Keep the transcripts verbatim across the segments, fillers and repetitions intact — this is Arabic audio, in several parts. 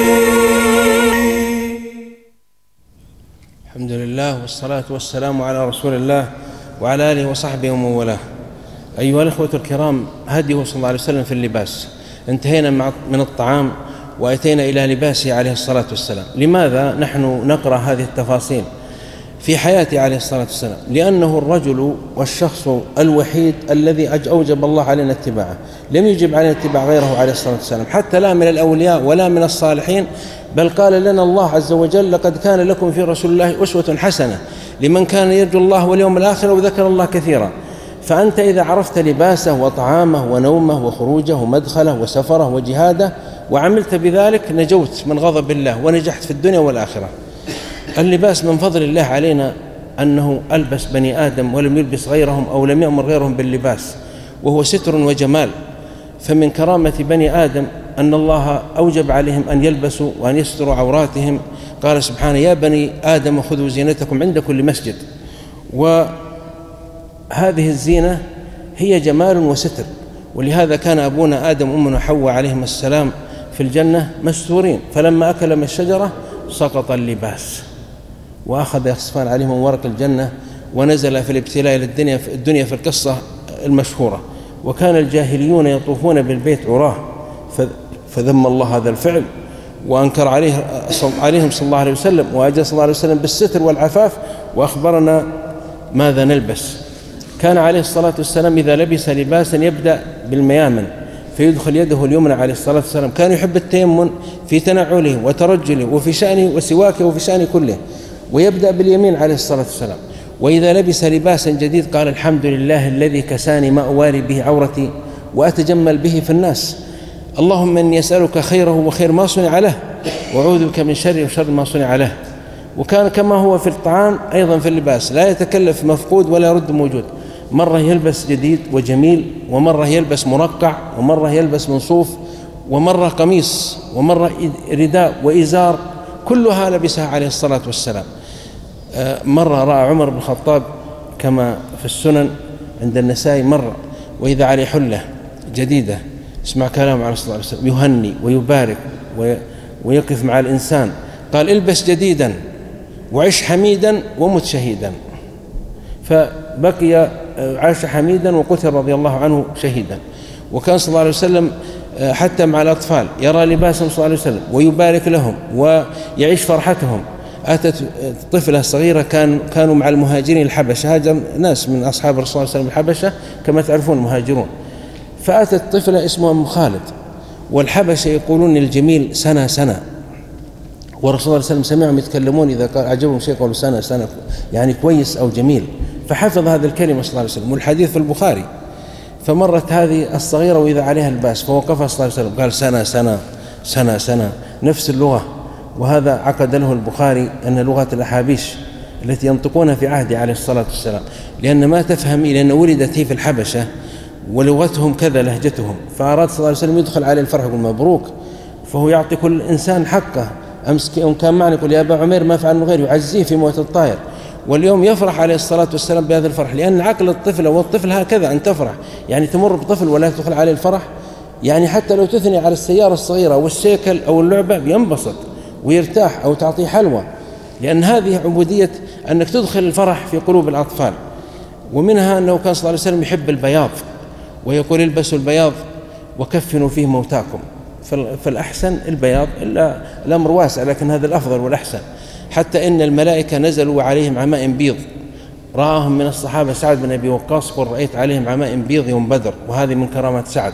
الحمد لله والصلاة والسلام على رسول الله وعلى آله وصحبه ومن والاه. أيها الأخوة الكرام، هديه صلى الله عليه وسلم في اللباس. انتهينا من الطعام وأتينا إلى لباسه عليه الصلاة والسلام. لماذا نحن نقرأ هذه التفاصيل في حياته عليه الصلاة والسلام؟ لأنه الرجل والشخص الوحيد الذي أوجب الله علينا اتباعه، لم يجب علينا اتباع غيره عليه الصلاة والسلام، حتى لا من الأولياء ولا من الصالحين، بل قال لنا الله عز وجل: لقد كان لكم في رسول الله أسوة حسنة لمن كان يرجو الله واليوم الآخر وذكر الله كثيرا. فأنت إذا عرفت لباسه وطعامه ونومه وخروجه ومدخله وسفره وجهاده وعملت بذلك، نجوت من غضب الله ونجحت في الدنيا والآخرة. اللباس من فضل الله علينا أنه ألبس بني آدم ولم يلبس غيرهم أو لم يأمر غيرهم باللباس، وهو ستر وجمال. فمن كرامة بني آدم أن الله أوجب عليهم أن يلبسوا وأن يستروا عوراتهم. قال سبحانه: يا بني آدم خذوا زينتكم عند كل مسجد. وهذه الزينة هي جمال وستر، ولهذا كان أبونا آدم وأمنا حواء عليهم السلام في الجنة مستورين، فلما أكل من الشجرة سقط اللباس وأخذ يخصفان عليهم من ورق الجنة، ونزل في الابتلاء للدنيا في الدنيا في القصة المشهورة. وكان الجاهليون يطوفون بالبيت عراه، فذم الله هذا الفعل وأنكر عليه عليهم صلى الله عليه وسلم، وأجى صلى الله عليه وسلم بالستر والعفاف وأخبرنا ماذا نلبس. كان عليه الصلاة والسلام إذا لبس لباسا يبدأ بالميامن فيدخل يده اليمنى عليه الصلاة والسلام. كان يحب التيمن في تنعله وترجله وفي شأنه وسواكه وفي شأنه كله، ويبدأ باليمين عليه الصلاة والسلام. وإذا لبس لباسا جديد قال: الحمد لله الذي كساني ما أواري به عورتي وأتجمل به في الناس، اللهم إني أسألك خيره وخير ما صنع له، وأعوذ بك من شر وشر ما صنع له. وكان كما هو في الطعام أيضا في اللباس، لا يتكلف مفقود ولا يرد موجود. مرة يلبس جديد وجميل، ومرة يلبس مرقع، ومرة يلبس من صوف، ومرة قميص، ومرة رداء وإزار، كلها لبسها عليه الصلاة والسلام. مرة رأى عمر بن الخطاب كما في السنن عند النسائي مرة وإذا عليه حلة جديدة، اسمع كلام عليه الصلاة والسلام، يهني ويبارك ويقف مع الإنسان. قال: البس جديدا وعش حميدا ومت شهيدا. فبقي عاش حميدا وقتل رضي الله عنه شهيدا. وكان صلى الله عليه وسلم حتى مع الأطفال يرى لباسهم صلى الله عليه وسلم ويبارك لهم ويعيش فرحتهم. أتت طفلة صغيرة كان كانوا مع المهاجرين الحبشة، هاجر ناس من أصحاب الرسول صلى الله عليه وسلم الحبشة كما تعرفون المهاجرون. فأتت طفلة اسمها أم خالد، والحبشة يقولون الجميل سنة سنة، والرسول صلى الله عليه وسلم سمعهم يتكلمون إذا قال عجبهم شيء قالوا سنة سنة، يعني كويس أو جميل، فحفظ هذه الكلمة صلى الله عليه وسلم، والحديث في البخاري. فمرت هذه الصغيرة وإذا عليها الباس فوقفها صلى الله عليه وسلم قال: سنة سنة سنة سنة، نفس اللغة. وهذا عقد له البخاري أن لغة الأحابيش التي ينطقونها في عهده عليه الصلاة والسلام، لأن ما تفهم لأن ولدت هي في الحبشة ولغتهم كذا لهجتهم. فأراد صلى الله عليه وسلم يدخل عليه الفرح يقول مبروك، فهو يعطي كل إنسان حقه. أمس كان معنا يقول: يا أبا عمير ما فعل غير، يعزيه في موت الطائر. واليوم يفرح عليه الصلاة والسلام بهذا الفرح، لأن عقل الطفل والطفل هكذا أن تفرح، يعني تمر بطفل ولا تدخل عليه الفرح، يعني حتى لو تثني على السيارة الصغيرة والسيكل أو اللعبة بينبسط ويرتاح، أو تعطيه حلوى، لأن هذه عبودية أنك تدخل الفرح في قلوب الأطفال. ومنها أنه كان صلى الله عليه وسلم يحب البياض، ويقول: البسوا البياض وكفنوا فيه موتاكم. فالأحسن البياض، إلا الأمر واسع لكن هذا الأفضل والأحسن. حتى إن الملائكة نزلوا عليهم عماء بيض، رآهم من الصحابة سعد بن أبي وقاص قل: رأيت عليهم عماء بيض يوم بدر، وهذه من كرامات سعد.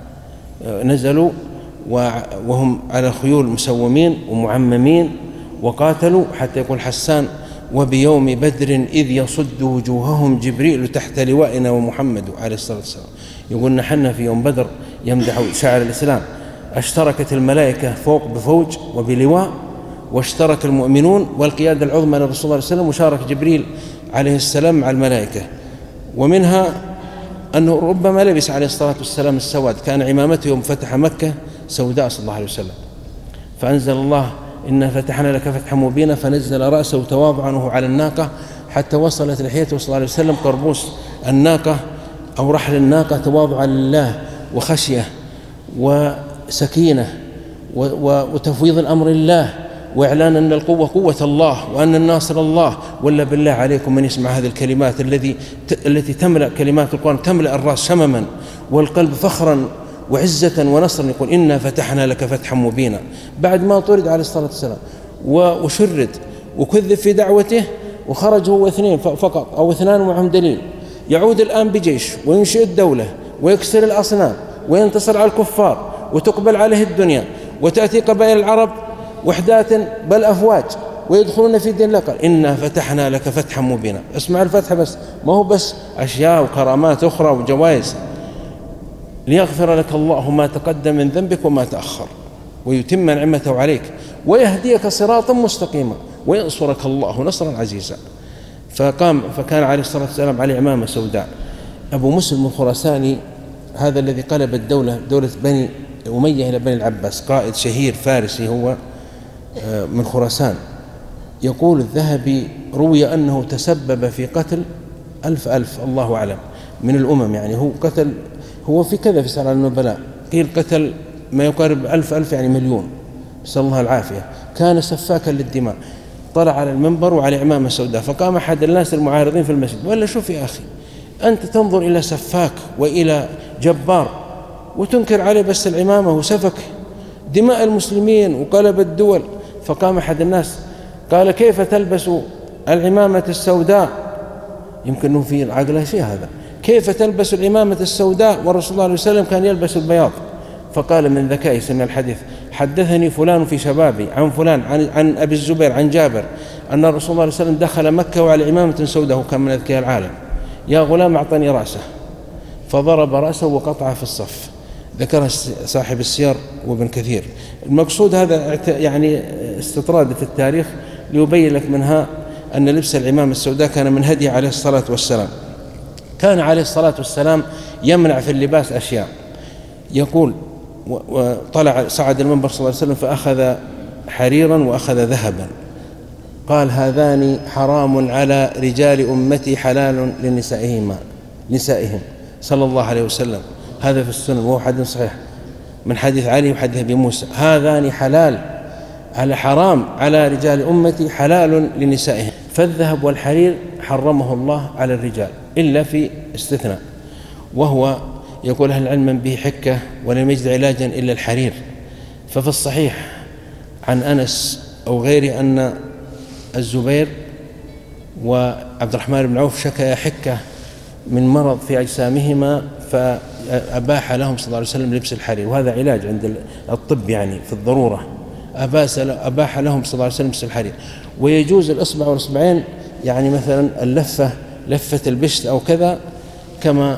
نزلوا وهم على خيول مسومين ومعممين وقاتلوا، حتى يقول حسان: وبيوم بدر إذ يصد وجوههم جبريل تحت لوائنا ومحمد عليه الصلاة والسلام. يقول: نحن في يوم بدر يمدح شاعر الإسلام، اشتركت الملائكة فوق بفوج وبلواء، واشترك المؤمنون والقيادة العظمى للرسول صلى الله عليه وسلم، وشارك جبريل عليه السلام مع الملائكة. ومنها أنه ربما لبس عليه الصلاة والسلام السواد، كان عمامته يوم فتح مكة سوداء صلى الله عليه وسلم، فأنزل الله: إنا فتحنا لك فتحا مبينا، فنزل رأسه تواضعا وهو على الناقة حتى وصلت لحيته صلى الله عليه وسلم قربوس الناقة أو رحل الناقة، تواضعا لله وخشية وسكينة وتفويض الأمر لله، وإعلان أن القوة قوة الله وأن الناصر الله. ولا بالله عليكم من يسمع هذه الكلمات التي التي تملأ كلمات القرآن، تملأ الرأس شمما والقلب فخرا وعزة ونصرا، يقول إنا فتحنا لك فتحا مبينا، بعد ما طرد عليه الصلاة والسلام وشرد وكذب في دعوته، وخرج هو اثنين فقط أو اثنان ومعهم دليل، يعود الآن بجيش وينشئ الدولة ويكسر الأصنام وينتصر على الكفار وتقبل عليه الدنيا، وتأتي قبائل العرب وحدات بل أفواج ويدخلون في دين الله. قال إنا فتحنا لك فتحا مبينا. اسمع الفتح بس، ما هو بس أشياء وكرامات أخرى وجوائز. ليغفر لك الله ما تقدم من ذنبك وما تأخر ويتم نعمته عليك ويهديك صراطا مستقيما وينصرك الله نصرا عزيزا. فقام فكان عليه الصلاة والسلام عليه عمامة سوداء. أبو مسلم الخراساني هذا الذي قلب الدولة دولة بني أمية إلى بني العباس، قائد شهير فارسي هو من خراسان، يقول الذهبي روي أنه تسبب في قتل ألف ألف الله أعلم من الأمم، يعني هو قتل هو في كذا في سعر النبلاء، قيل قتل ما يقارب ألف ألف يعني مليون، نسأل الله العافية. كان سفاكا للدماء، طلع على المنبر وعلى عمامة سوداء، فقام أحد الناس المعارضين في المسجد ولا شوف يا أخي، أنت تنظر إلى سفاك وإلى جبار وتنكر عليه بس العمامة وسفك دماء المسلمين وقلب الدول. فقام أحد الناس قال كيف تلبس العمامة السوداء؟ يمكن أنه في العقل شيء هذا، كيف تلبس العمامة السوداء والرسول الله عليه وسلم كان يلبس البياض؟ فقال من ذكائي سمع الحديث، حدثني فلان في شبابي عن فلان عن, عن أبي الزبير عن جابر أن الرسول الله عليه وسلم دخل مكة وعلى عمامة سوداء وكان من أذكياء العالم، يا غلام أعطني رأسه، فضرب رأسه وقطعه في الصف. ذكرها صاحب السير وابن كثير. المقصود هذا يعني استطراد في التاريخ ليبين لك منها أن لبس العمامة السوداء كان من هدي عليه الصلاة والسلام. كان عليه الصلاة والسلام يمنع في اللباس أشياء، يقول وطلع صعد المنبر صلى الله عليه وسلم فأخذ حريرا وأخذ ذهبا، قال هذان حرام على رجال أمتي حلال لنسائهما نسائهم صلى الله عليه وسلم. هذا في السنن وهو حديث صحيح من حديث علي وحديث أبي موسى، هذان حلال على حرام على رجال أمتي حلال لنسائهم. فالذهب والحرير حرمه الله على الرجال إلا في استثناء، وهو يقول أهل العلم به حكة ولم يجد علاجا إلا الحرير. ففي الصحيح عن أنس أو غيره أن الزبير وعبد الرحمن بن عوف شكا حكة من مرض في أجسامهما، فأباح لهم صلى الله عليه وسلم لبس الحرير، وهذا علاج عند الطب يعني في الضرورة، أباح لهم صلى الله عليه وسلم لبس الحرير. ويجوز الإصبع والإصبعين، يعني مثلا اللفة لفة البشت أو كذا، كما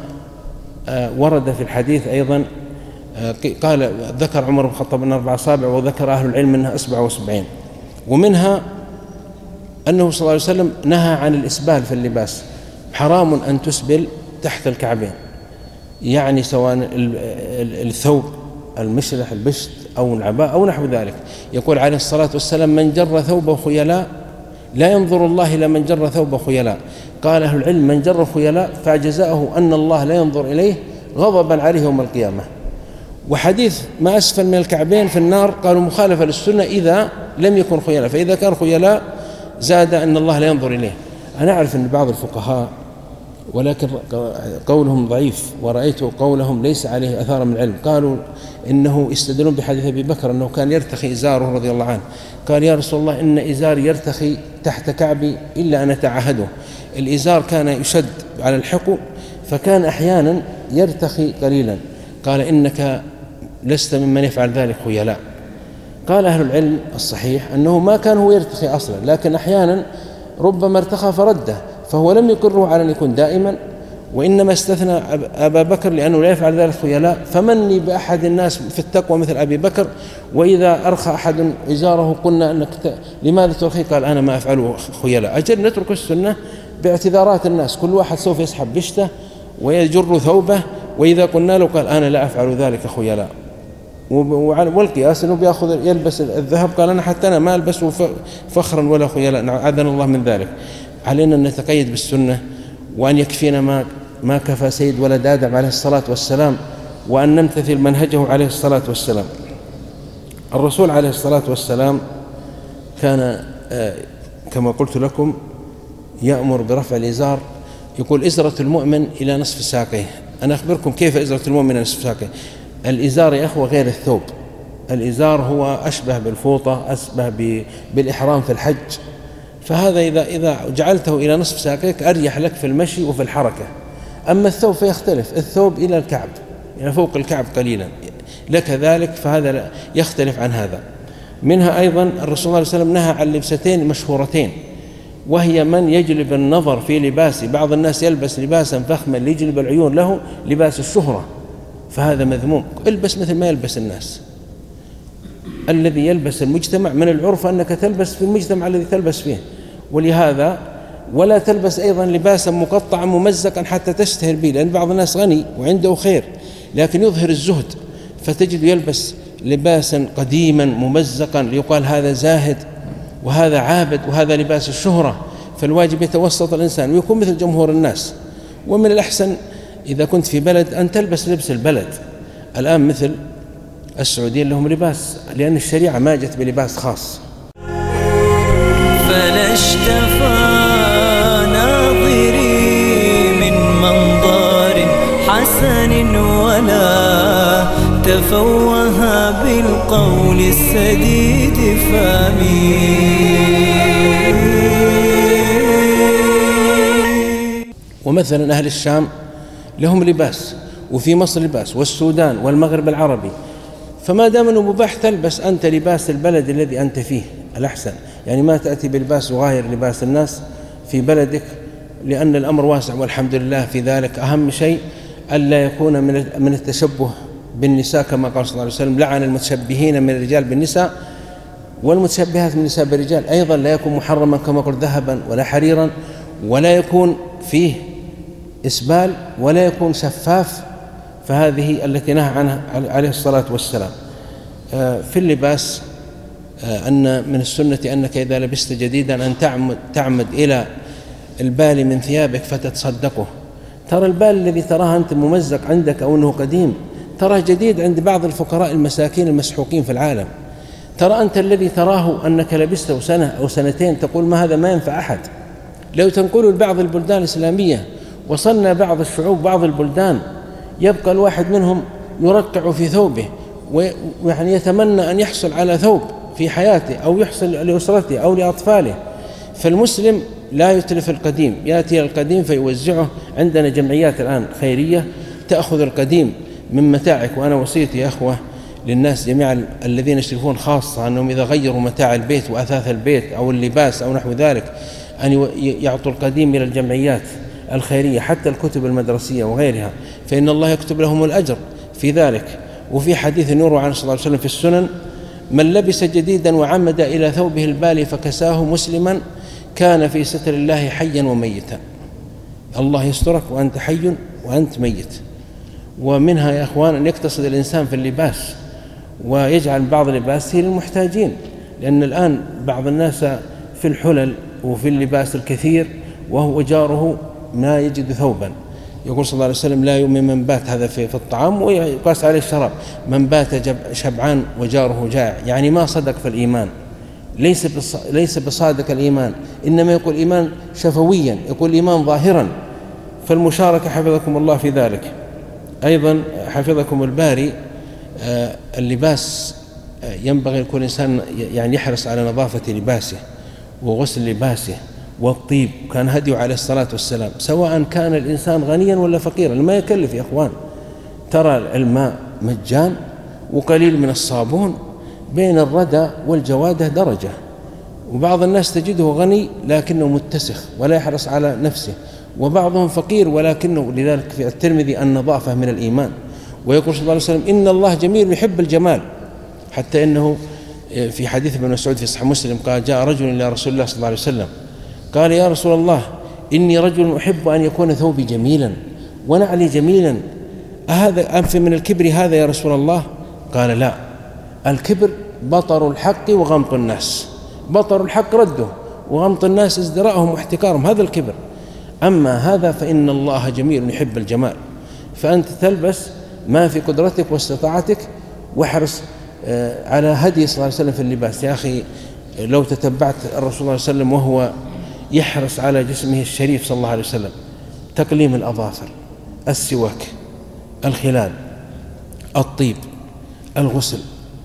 ورد في الحديث أيضا قال ذكر عمر بن الخطاب أن أربع أصابع، وذكر أهل العلم أنها أصبع وأصبعين. ومنها أنه صلى الله عليه وسلم نهى عن الإسبال في اللباس، حرام أن تسبل تحت الكعبين، يعني سواء الثوب المشلح البشت أو العباء أو نحو ذلك. يقول عليه الصلاة والسلام من جر ثوبه خيلاء لا ينظر الله إلى من جر ثوبه خيلاء. قال أهل العلم من جر خيلاء فجزاؤه أن الله لا ينظر إليه غضبا عليه يوم القيامة. وحديث ما أسفل من الكعبين في النار قالوا مخالفة للسنة إذا لم يكن خيلاء، فإذا كان خيلاء زاد أن الله لا ينظر إليه. أنا أعرف أن بعض الفقهاء ولكن قولهم ضعيف، ورأيت قولهم ليس عليه أثار من العلم، قالوا إنه يستدلون بحديث أبي بكر أنه كان يرتخي إزاره رضي الله عنه، قال يا رسول الله إن إزاري يرتخي تحت كعبي إلا أن أتعهده. الإزار كان يشد على الحقو فكان أحيانا يرتخي قليلا، قال إنك لست ممن يفعل ذلك خيلاء. قال أهل العلم الصحيح أنه ما كان هو يرتخي أصلا، لكن أحيانا ربما ارتخى فرده، فهو لم يقره على أن يكون دائما، وإنما استثنى أبا بكر لأنه لا يفعل ذلك خيلاء. فمني بأحد الناس في التقوى مثل أبي بكر، وإذا أرخى أحد إزاره قلنا أنك لماذا ترخي؟ قال أنا ما أفعله خيلاء. أجل نترك السنة باعتذارات الناس، كل واحد سوف يسحب بشته ويجر ثوبه، وإذا قلنا له قال أنا لا أفعل ذلك خيلاء. والقياس أنه بيأخذ يلبس الذهب، قال أنا حتى أنا ما ألبسه فخرا ولا خيلاء، عاذنا الله من ذلك. علينا أن نتقيد بالسنة، وأن يكفينا ما ما كفى سيد ولد آدم عليه الصلاة والسلام، وأن نمتثل منهجه عليه الصلاة والسلام. الرسول عليه الصلاة والسلام كان كما قلت لكم يأمر برفع الإزار، يقول إزرة المؤمن إلى نصف ساقيه. أنا أخبركم كيف إزرة المؤمن إلى نصف ساقيه. الإزار يا أخوة غير الثوب، الإزار هو أشبه بالفوطة، أشبه بالإحرام في الحج، فهذا إذا إذا جعلته إلى نصف ساقيك أريح لك في المشي وفي الحركة. أما الثوب فيختلف، الثوب إلى الكعب، إلى فوق الكعب قليلا، لك ذلك، فهذا يختلف عن هذا. منها أيضا الرسول صلى الله عليه وسلم نهى عن لبستين مشهورتين، وهي من يجلب النظر في لباسه. بعض الناس يلبس لباسا فخما ليجلب العيون له، لباس الشهرة، فهذا مذموم. البس مثل ما يلبس الناس. الذي يلبس المجتمع، من العرف أنك تلبس في المجتمع الذي تلبس فيه، ولهذا ولا تلبس أيضا لباسا مقطعا ممزقا حتى تشتهر به، لأن بعض الناس غني وعنده خير لكن يظهر الزهد، فتجد يلبس لباسا قديما ممزقا ليقال هذا زاهد وهذا عابد وهذا لباس الشهرة. فالواجب يتوسط الإنسان ويكون مثل جمهور الناس. ومن الأحسن إذا كنت في بلد أن تلبس لبس البلد. الآن مثل السعوديين لهم لباس، لأن الشريعة ما جت بلباس خاص. فلا اشتفى ناظري من منظر حسن ولا تفوه بالقول السديد فامي. ومثلا أهل الشام لهم لباس، وفي مصر لباس، والسودان والمغرب العربي، فما دام أنه مباح تلبس أنت لباس البلد الذي أنت فيه الأحسن. يعني ما تأتي بلباس يغاير لباس الناس في بلدك، لأن الأمر واسع والحمد لله في ذلك. أهم شيء ألا يكون من من التشبه بالنساء، كما قال صلى الله عليه وسلم لعن المتشبهين من الرجال بالنساء والمتشبهات من النساء بالرجال. أيضا لا يكون محرما كما قلت ذهبا ولا حريرا، ولا يكون فيه إسبال، ولا يكون شفاف، فهذه التي نهى عنها عليه الصلاة والسلام. في اللباس أن من السنة أنك إذا لبست جديدا أن تعمد, تعمد إلى البال من ثيابك فتتصدقه. ترى البال الذي تراه أنت ممزق عندك أو أنه قديم تراه جديد عند بعض الفقراء المساكين المسحوقين في العالم. ترى أنت الذي تراه أنك لبسته سنة أو سنتين تقول ما هذا ما ينفع أحد. لو تنقله لبعض البلدان الإسلامية، وصلنا بعض الشعوب بعض البلدان يبقى الواحد منهم يرقع في ثوبه، ويعني يتمنى أن يحصل على ثوب في حياته أو يحصل لأسرته أو لأطفاله. فالمسلم لا يتلف القديم، يأتي القديم فيوزعه. عندنا جمعيات الآن خيرية تأخذ القديم من متاعك. وأنا وصيتي يا أخوة للناس جميعا الذين يشرفون خاصة أنهم إذا غيروا متاع البيت وأثاث البيت أو اللباس أو نحو ذلك أن يعطوا القديم إلى الجمعيات الخيرية، حتى الكتب المدرسية وغيرها، فإن الله يكتب لهم الأجر في ذلك. وفي حديث يروى عن صلى الله عليه وسلم في السنن: من لبس جديدا وعمد إلى ثوبه البالي فكساه مسلما كان في ستر الله حيا وميتا. الله يسترك وأنت حي وأنت ميت. ومنها يا أخوان أن يقتصد الإنسان في اللباس ويجعل بعض لباسه للمحتاجين، لأن الآن بعض الناس في الحلل وفي اللباس الكثير وهو جاره ما يجد ثوبا. يقول صلى الله عليه وسلم: لا يؤمن من بات، هذا في, في الطعام، ويقاس عليه الشراب، من بات شبعان وجاره جائع، يعني ما صدق في الإيمان، ليس ليس بصادق الإيمان، إنما يقول إيمان شفويا، يقول إيمان ظاهرا. فالمشاركة حفظكم الله في ذلك. أيضا حفظكم الباري اللباس ينبغي يكون الإنسان يعني يحرص على نظافة لباسه وغسل لباسه والطيب. كان هديه عليه الصلاة والسلام سواء كان الإنسان غنيا ولا فقيرا، ما يكلف يا أخوان. ترى الماء مجان وقليل من الصابون، بين الردى والجوادة درجة. وبعض الناس تجده غني لكنه متسخ ولا يحرص على نفسه، وبعضهم فقير ولكنه، لذلك في الترمذي النظافة من الإيمان. ويقول صلى الله عليه وسلم: إن الله جميل يحب الجمال. حتى إنه في حديث ابن مسعود في صحيح مسلم قال: جاء رجل إلى رسول الله صلى الله عليه وسلم قال: يا رسول الله، إني رجل أحب أن يكون ثوبي جميلا ونعلي جميلا، أهذا أنف من الكبر هذا يا رسول الله؟ قال: لا، الكبر بطر الحق وغمط الناس. بطر الحق رده، وغمط الناس ازدراءهم واحتكارهم، هذا الكبر. أما هذا فإن الله جميل يحب الجمال. فأنت تلبس ما في قدرتك واستطاعتك، واحرص على هدي صلى الله عليه وسلم في اللباس. يا أخي لو تتبعت الرسول صلى الله عليه وسلم وهو يحرص على جسمه الشريف صلى الله عليه وسلم، تقليم الأظافر، السواك، الخلال، الطيب، الغسل،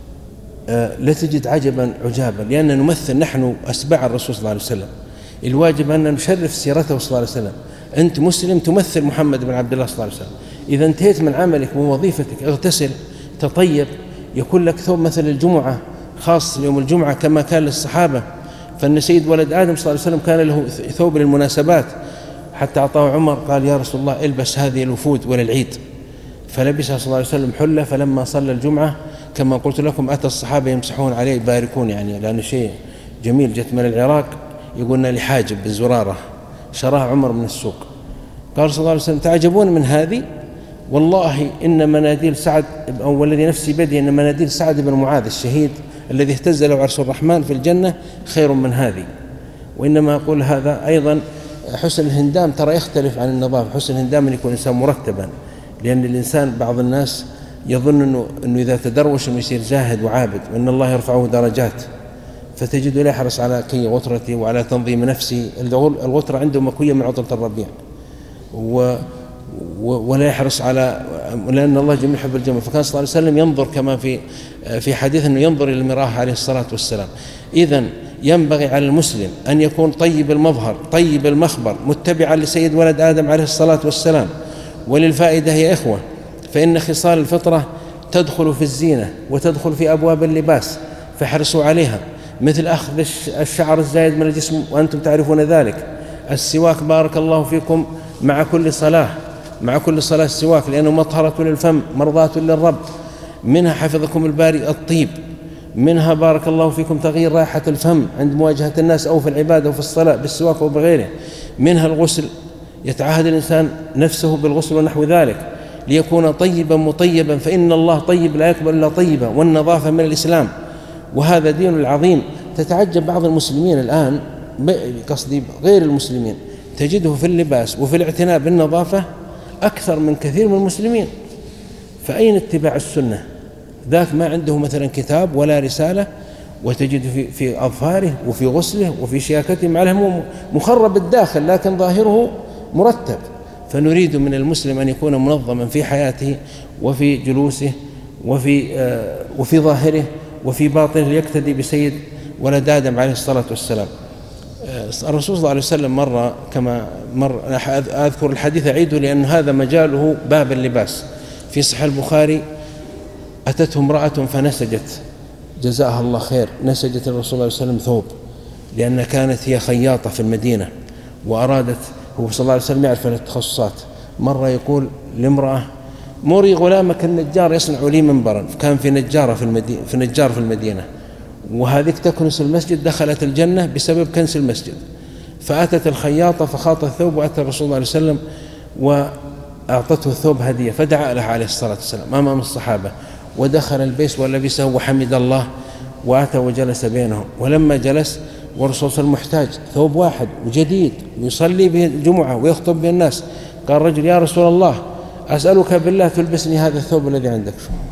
لتجد عجبا عجابا، لأن نمثل نحن أتباع الرسول صلى الله عليه وسلم، الواجب أن نشرف سيرته صلى الله عليه وسلم. أنت مسلم تمثل محمد بن عبد الله صلى الله عليه وسلم. إذا انتهيت من عملك ومن وظيفتك اغتسل، تطيب، يكون لك ثوب مثل الجمعة خاص يوم الجمعة كما كان للصحابة. فإن سيد ولد آدم صلى الله عليه وسلم كان له ثوب للمناسبات، حتى أعطاه عمر قال يا رسول الله البس هذه الوفود وللعيد، فلبسها صلى الله عليه وسلم حلة. فلما صلى الجمعة كما قلت لكم أتى الصحابة يمسحون عليه يباركون، يعني لأنه شيء جميل جت من العراق، يقولنا لحاجب بالزرارة شراها عمر من السوق. قال صلى الله عليه وسلم تعجبون من هذه؟ والله إن مناديل سعد أو والذي نفسي بيده إن مناديل سعد بن معاذ الشهيد الذي اهتز له عرش الرحمن في الجنة خير من هذه. وإنما أقول هذا أيضا حسن الهندام ترى يختلف عن النظافة. حسن الهندام أن يكون الإنسان مرتبا، لأن الإنسان بعض الناس يظن أنه, إنه إذا تدروش أنه يصير زاهد وعابد وأن الله يرفعه درجات، فتجد لا يحرص على كي غطرته وعلى تنظيم نفسه. الغطرة عنده مكوية من عطلة الربيع، و ولا يحرص على، لأن الله جميل يحب الجمال. فكان صلى الله عليه وسلم ينظر كما في في حديث أنه ينظر إلى المرآة عليه الصلاة والسلام. إذن ينبغي على المسلم أن يكون طيب المظهر طيب المخبر متبعا لسيد ولد آدم عليه الصلاة والسلام. وللفائدة يا إخوة، فإن خصال الفطرة تدخل في الزينة وتدخل في أبواب اللباس، فاحرصوا عليها، مثل أخذ الشعر الزايد من الجسم وأنتم تعرفون ذلك، السواك بارك الله فيكم مع كل صلاة مع كل صلاة السواك، لأنه مطهرة للفم مرضاة للرب. منها حفظكم الباري الطيب، منها بارك الله فيكم تغيير رائحة الفم عند مواجهة الناس أو في العبادة وفي الصلاة بالسواك أو بغيره. منها الغسل، يتعاهد الإنسان نفسه بالغسل ونحو ذلك ليكون طيبا مطيبا، فإن الله طيب لا يقبل إلا طيبا، والنظافة من الإسلام وهذا دين العظيم. تتعجب بعض المسلمين الآن، قصدي غير المسلمين، تجده في اللباس وفي الاعتناء بالنظافة أكثر من كثير من المسلمين. فأين اتباع السنة؟ ذاك ما عنده مثلا كتاب ولا رسالة، وتجد في, في أظفاره وفي غسله وفي شياكته مع الهم مخرب الداخل لكن ظاهره مرتب. فنريد من المسلم أن يكون منظما في حياته وفي جلوسه وفي, آه وفي ظاهره وفي باطنه، ليقتدي بسيد ولد آدم عليه الصلاة والسلام. الرسول صلى الله عليه وسلم مرة كما مر، أذكر الحديث أعيده لأن هذا مجاله باب اللباس، في صحيح البخاري أتته امرأة فنسجت جزاها الله خير، نسجت الرسول صلى الله عليه وسلم ثوب، لأن كانت هي خياطة في المدينة وأرادت، هو صلى الله عليه وسلم يعرف التخصصات. مرة يقول لامرأة مري غلامك النجار يصنع لي منبرا، كان في نجارة في المدينة في نجار في المدينة، وهذيك تكنس المسجد، دخلت الجنة بسبب كنس المسجد. فأتت الخياطة فخاط الثوب وأتى الرسول صلى الله عليه وسلم وأعطته الثوب هدية، فدعا لها عليه الصلاة والسلام أمام الصحابة، ودخل البيت ولبسه وحمد الله، وأتى وجلس بينهم. ولما جلس والرسول صلى الله عليه وسلم محتاج ثوب واحد وجديد ويصلي به الجمعة ويخطب به الناس، قال رجل يا رسول الله أسألك بالله تلبسني هذا الثوب الذي عندك.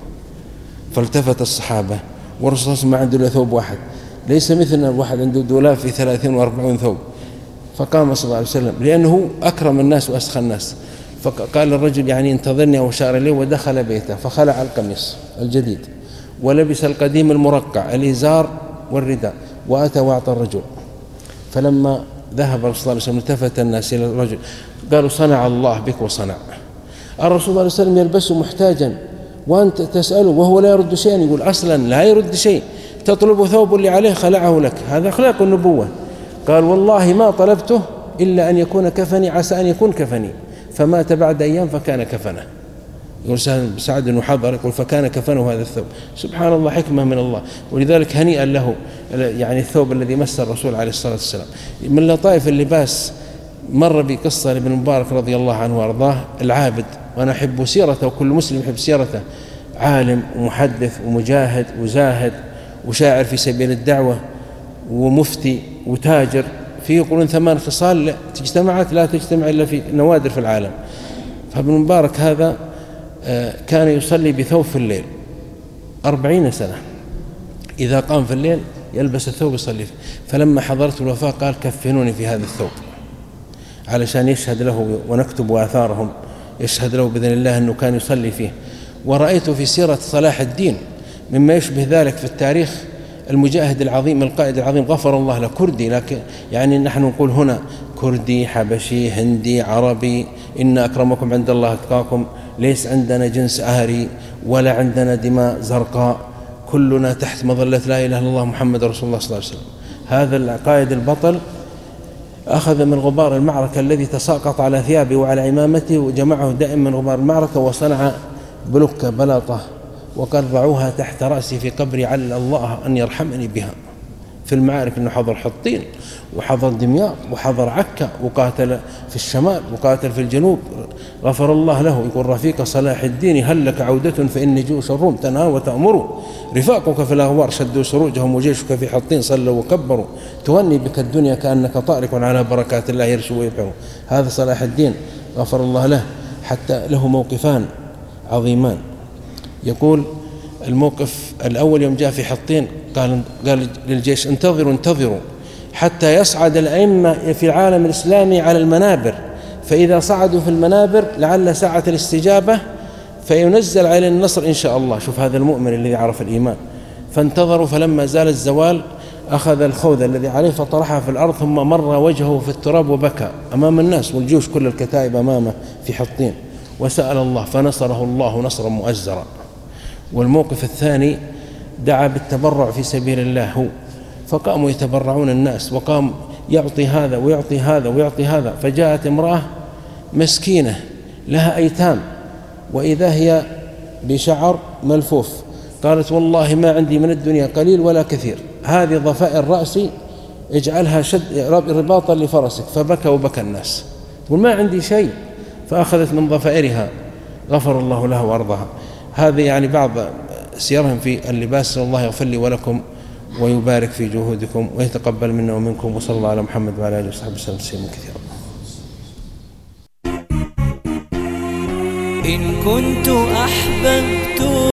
فالتفت الصحابة والرسول صلى الله عليه وسلم ما عنده إلا ثوب واحد، ليس مثلنا الواحد عنده دولاب في ثلاثين وأربعين ثوب. فقام صلى الله عليه وسلم لأنه أكرم الناس وأسخى الناس، فقال الرجل يعني انتظرني أو شار لي، ودخل بيته فخلع القميص الجديد ولبس القديم المرقع الإزار والرداء، وأتى وأعطى الرجل. فلما ذهب الرسول صلى الله عليه وسلم التفت الناس إلى الرجل قالوا صنع الله بك وصنع. الرسول صلى الله عليه وسلم يلبسه محتاجا وأنت تسأله وهو لا يرد شيئا، يقول أصلا لا يرد شيء، تطلب ثوب اللي عليه خلعه لك، هذا أخلاق النبوة. قال والله ما طلبته إلا أن يكون كفني، عسى أن يكون كفني، فمات بعد أيام فكان كفنه. يقول سعد بن حضر يقول فكان كفنه هذا الثوب. سبحان الله، حكمة من الله. ولذلك هنيئا له يعني الثوب الذي مس الرسول عليه الصلاة والسلام. من لطائف اللباس مر بقصة لابن مبارك رضي الله عنه وأرضاه العابد، وأنا أحب سيرته وكل مسلم يحب سيرته، عالم ومحدث ومجاهد وزاهد وشاعر في سبيل الدعوة ومفتي وتاجر، فيه يقولون ثمان خصال تجتمعت لا تجتمع إلا في نوادر في العالم. فابن مبارك هذا كان يصلي بثوب في الليل أربعين سنة، إذا قام في الليل يلبس الثوب يصلي فيه. فلما حضرت الوفاة قال كفنوني في هذا الثوب علشان يشهد له ونكتب آثارهم، يشهد له بإذن الله أنه كان يصلي فيه. ورأيت في سيرة صلاح الدين مما يشبه ذلك في التاريخ المجاهد العظيم القائد العظيم غفر الله له، كردي، لكن يعني نحن نقول هنا كردي حبشي هندي عربي، إن أكرمكم عند الله أتقاكم، ليس عندنا جنس آري ولا عندنا دماء زرقاء، كلنا تحت مظلة لا إله إلا الله محمد رسول الله صلى الله عليه وسلم. هذا القائد البطل أخذ من غبار المعركة الذي تساقط على ثيابه وعلى عمامته وجمعه دائما من غبار المعركة وصنع بلوكة بلاطة وقال ضعوها تحت رأسي في قبري عل الله أن يرحمني بها. في المعارك أنه حضر حطين وحضر دمياط وحضر عكا وقاتل في الشمال وقاتل في الجنوب، غفر الله له. يقول رفيق صلاح الدين هل لك عودة فإن جيوش الروم تنهى وتأمر، رفاقك في الأغوار شدوا سروجهم وجيشك في حطين صلوا وكبروا، تغني بك الدنيا كأنك طارق على بركات الله يرشو ويبحر. هذا صلاح الدين غفر الله له. حتى له موقفان عظيمان. يقول الموقف الأول يوم جاء في حطين قال, قال للجيش انتظروا انتظروا حتى يصعد الأئمة في العالم الإسلامي على المنابر، فإذا صعدوا في المنابر لعل ساعة الاستجابة فينزل على النصر إن شاء الله. شوف هذا المؤمن الذي عرف الإيمان. فانتظروا، فلما زال الزوال أخذ الخوذة الذي عليه فطرحها في الأرض ثم مر وجهه في التراب وبكى أمام الناس والجيوش كل الكتائب أمامه في حطين وسأل الله فنصره الله نصرا مؤزرا. والموقف الثاني دعا بالتبرع في سبيل الله هو، فقاموا يتبرعون الناس وقام يعطي هذا ويعطي هذا ويعطي هذا. فجاءت امرأة مسكينة لها أيتام وإذا هي بشعر ملفوف، قالت والله ما عندي من الدنيا قليل ولا كثير، هذه ضفائر رأسي اجعلها شد رباطا لفرسك. فبكى وبكى الناس وما عندي شيء، فأخذت من ضفائرها غفر الله لها وأرضها. هذا يعني بعض سيرهم في اللباس. الله يغفر لي ولكم ويبارك في جهودكم ويتقبل منا ومنكم، وصلى الله على محمد وعلى آله وصحبه وسلم تسليما كثيرا. إن كنت أحببت